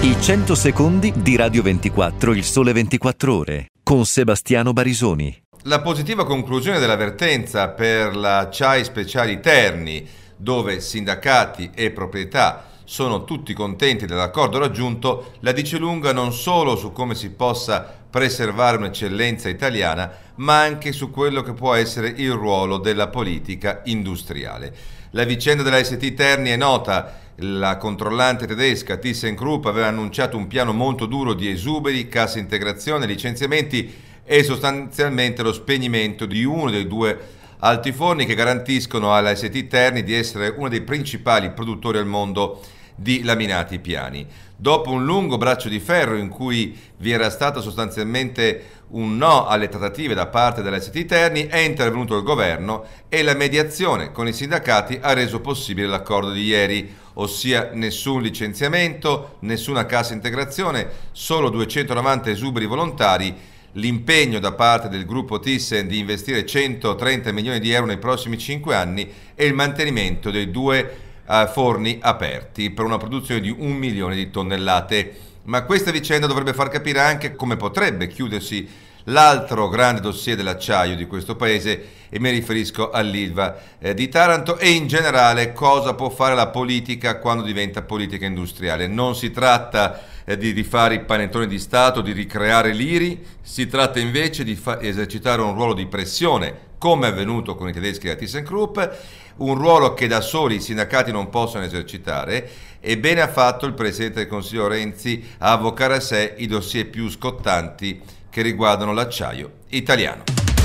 I 100 secondi di Radio 24, il Sole 24 Ore, con Sebastiano Barisoni. La positiva conclusione della vertenza per la CHAI Speciali Terni, dove sindacati e proprietà sono tutti contenti dell'accordo raggiunto, la dice lunga non solo su come si possa preservare un'eccellenza italiana, ma anche su quello che può essere il ruolo della politica industriale. La vicenda della ST Terni è nota. La controllante tedesca ThyssenKrupp aveva annunciato un piano molto duro di esuberi, cassa integrazione, licenziamenti e sostanzialmente lo spegnimento di uno dei due altiforni che garantiscono alla ST Terni di essere uno dei principali produttori al mondo di laminati piani. Dopo un lungo braccio di ferro in cui vi era stato sostanzialmente un no alle trattative da parte della ST Terni, è intervenuto il governo e la mediazione con i sindacati ha reso possibile l'accordo di ieri, ossia nessun licenziamento, nessuna cassa integrazione, solo 290 esuberi volontari, l'impegno da parte del gruppo Thyssen di investire 130 milioni di euro nei prossimi 5 anni e il mantenimento dei due forni aperti per una produzione di 1 milione di tonnellate. Ma questa vicenda dovrebbe far capire anche come potrebbe chiudersi l'altro grande dossier dell'acciaio di questo paese, e mi riferisco all'Ilva di Taranto, e in generale cosa può fare la politica quando diventa politica industriale. Non si tratta di rifare i panettoni di Stato, di ricreare l'IRI, si tratta invece di esercitare un ruolo di pressione, come è avvenuto con i tedeschi della ThyssenKrupp, un ruolo che da soli i sindacati non possono esercitare, e bene ha fatto il Presidente del Consiglio Renzi a avvocare a sé i dossier più scottanti che riguardano l'acciaio italiano.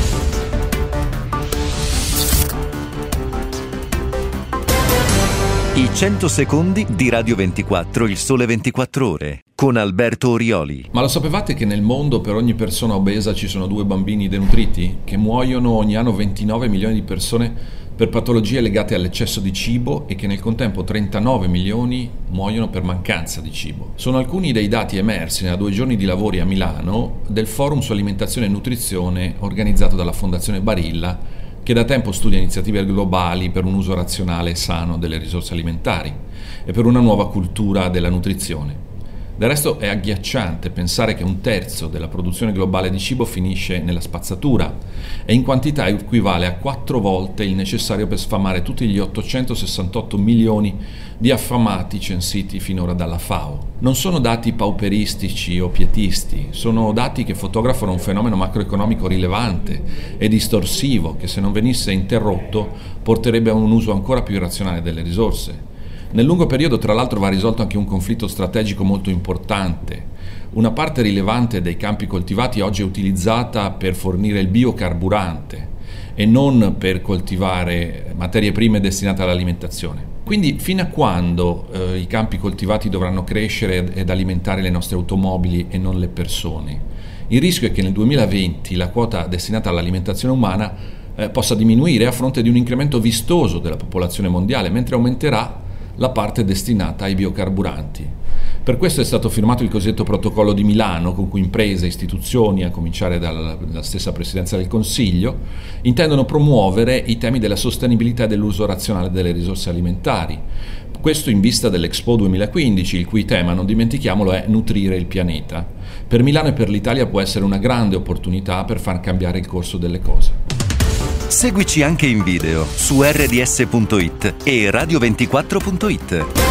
I 100 secondi di Radio 24, il Sole 24 Ore, con Alberto Orioli. Ma lo sapevate che nel mondo per ogni persona obesa ci sono 2 bambini denutriti? Che muoiono ogni anno 29 milioni di persone per patologie legate all'eccesso di cibo e che nel contempo 39 milioni muoiono per mancanza di cibo. Sono alcuni dei dati emersi da 2 giorni di lavori a Milano del Forum su Alimentazione e Nutrizione organizzato dalla Fondazione Barilla, che da tempo studia iniziative globali per un uso razionale e sano delle risorse alimentari e per una nuova cultura della nutrizione. Del resto è agghiacciante pensare che 1/3 della produzione globale di cibo finisce nella spazzatura e in quantità equivale a 4 volte il necessario per sfamare tutti gli 868 milioni di affamati censiti finora dalla FAO. Non sono dati pauperistici o pietisti, sono dati che fotografano un fenomeno macroeconomico rilevante e distorsivo che, se non venisse interrotto, porterebbe a un uso ancora più irrazionale delle risorse. Nel lungo periodo, tra l'altro, va risolto anche un conflitto strategico molto importante. Una parte rilevante dei campi coltivati oggi è utilizzata per fornire il biocarburante e non per coltivare materie prime destinate all'alimentazione. Quindi fino a quando i campi coltivati dovranno crescere ed alimentare le nostre automobili e non le persone? Il rischio è che nel 2020 la quota destinata all'alimentazione umana possa diminuire a fronte di un incremento vistoso della popolazione mondiale, mentre aumenterà la parte destinata ai biocarburanti. Per questo è stato firmato il cosiddetto protocollo di Milano, con cui imprese e istituzioni, a cominciare dalla stessa Presidenza del Consiglio, intendono promuovere i temi della sostenibilità e dell'uso razionale delle risorse alimentari. Questo in vista dell'Expo 2015, il cui tema, non dimentichiamolo, è nutrire il pianeta. Per Milano e per l'Italia può essere una grande opportunità per far cambiare il corso delle cose. Seguici anche in video su rds.it e radio24.it.